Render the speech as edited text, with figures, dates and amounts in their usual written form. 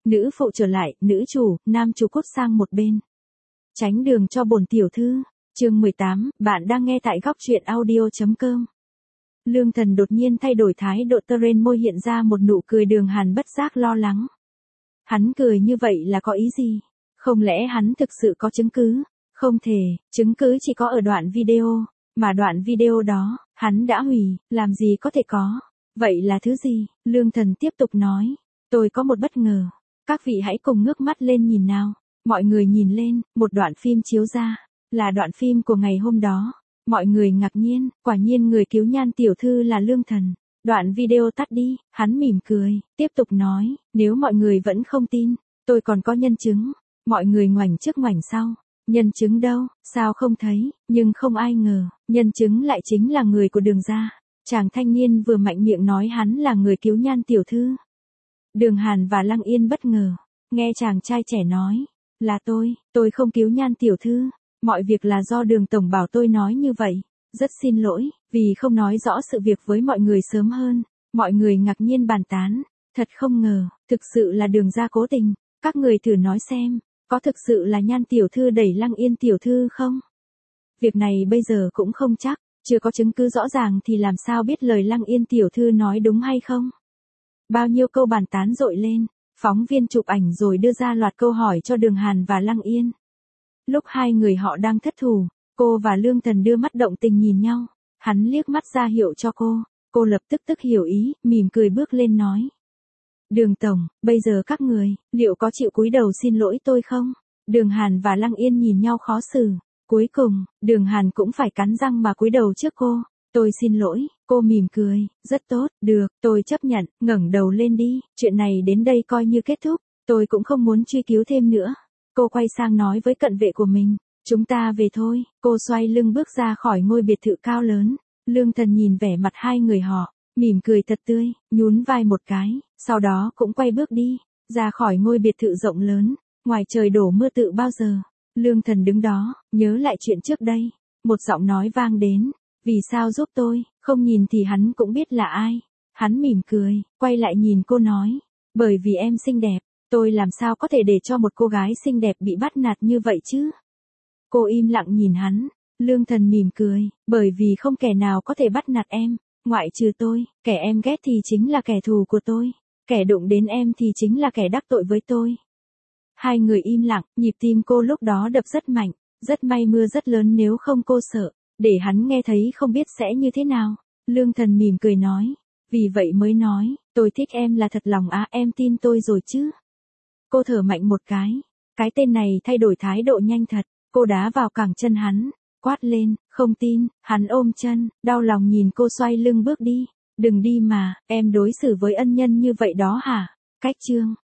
Nữ phụ trở lại, nữ chủ, nam chủ cút sang một bên. Tránh đường cho bổn tiểu thư. Chương 18, bạn đang nghe tại góc truyện audio.com. Lương Thần đột nhiên thay đổi thái độ, trên môi hiện ra một nụ cười, Đường Hàn bất giác lo lắng. Hắn cười như vậy là có ý gì? Không lẽ hắn thực sự có chứng cứ? Không thể, chứng cứ chỉ có ở đoạn video, mà đoạn video đó, hắn đã hủy, làm gì có thể có. Vậy là thứ gì? Lương Thần tiếp tục nói. Tôi có một bất ngờ. Các vị hãy cùng ngước mắt lên nhìn nào. Mọi người nhìn lên, một đoạn phim chiếu ra. Là đoạn phim của ngày hôm đó. Mọi người ngạc nhiên, quả nhiên người cứu Nhan tiểu thư là Lương Thần. Đoạn video tắt đi, hắn mỉm cười, tiếp tục nói, nếu mọi người vẫn không tin, tôi còn có nhân chứng. Mọi người ngoảnh trước ngoảnh sau. Nhân chứng đâu, sao không thấy, nhưng không ai ngờ, nhân chứng lại chính là người của Đường gia. Chàng thanh niên vừa mạnh miệng nói hắn là người cứu Nhan tiểu thư. Đường Hàn và Lăng Yên bất ngờ, nghe chàng trai trẻ nói, là tôi không cứu Nhan tiểu thư, mọi việc là do Đường tổng bảo tôi nói như vậy, rất xin lỗi, vì không nói rõ sự việc với mọi người sớm hơn. Mọi người ngạc nhiên bàn tán, thật không ngờ, thực sự là Đường gia cố tình, các người thử nói xem, có thực sự là Nhan tiểu thư đẩy Lăng Yên tiểu thư không? Việc này bây giờ cũng không chắc, chưa có chứng cứ rõ ràng thì làm sao biết lời Lăng Yên tiểu thư nói đúng hay không? Bao nhiêu câu bàn tán dội lên, phóng viên chụp ảnh rồi đưa ra loạt câu hỏi cho Đường Hàn và Lăng Yên. Lúc hai người họ đang thất thủ, cô và Lương Thần đưa mắt động tình nhìn nhau, hắn liếc mắt ra hiệu cho cô lập tức hiểu ý, mỉm cười bước lên nói. Đường tổng, bây giờ các người, liệu có chịu cúi đầu xin lỗi tôi không? Đường Hàn và Lăng Yên nhìn nhau khó xử, cuối cùng, Đường Hàn cũng phải cắn răng mà cúi đầu trước cô. Tôi xin lỗi, cô mỉm cười, rất tốt, được, tôi chấp nhận, ngẩng đầu lên đi, chuyện này đến đây coi như kết thúc, tôi cũng không muốn truy cứu thêm nữa. Cô quay sang nói với cận vệ của mình, chúng ta về thôi, cô xoay lưng bước ra khỏi ngôi biệt thự cao lớn. Lương Thần nhìn vẻ mặt hai người họ, mỉm cười thật tươi, nhún vai một cái, sau đó cũng quay bước đi, ra khỏi ngôi biệt thự rộng lớn, ngoài trời đổ mưa tự bao giờ. Lương Thần đứng đó, nhớ lại chuyện trước đây, một giọng nói vang đến. Vì sao giúp tôi, không nhìn thì hắn cũng biết là ai. Hắn mỉm cười, quay lại nhìn cô nói. Bởi vì em xinh đẹp, tôi làm sao có thể để cho một cô gái xinh đẹp bị bắt nạt như vậy chứ? Cô im lặng nhìn hắn. Lương Thần mỉm cười, bởi vì không kẻ nào có thể bắt nạt em, ngoại trừ tôi, kẻ em ghét thì chính là kẻ thù của tôi, kẻ đụng đến em thì chính là kẻ đắc tội với tôi. Hai người im lặng, nhịp tim cô lúc đó đập rất mạnh, rất may mưa rất lớn nếu không cô sợ. Để hắn nghe thấy không biết sẽ như thế nào. Lương Thần mỉm cười nói. Vì vậy mới nói, tôi thích em là thật lòng á, em tin tôi rồi chứ. Cô thở mạnh một cái tên này thay đổi thái độ nhanh thật. Cô đá vào cẳng chân hắn, quát lên, không tin. Hắn ôm chân, đau lòng nhìn cô xoay lưng bước đi. Đừng đi mà, em đối xử với ân nhân như vậy đó hả? Cách chương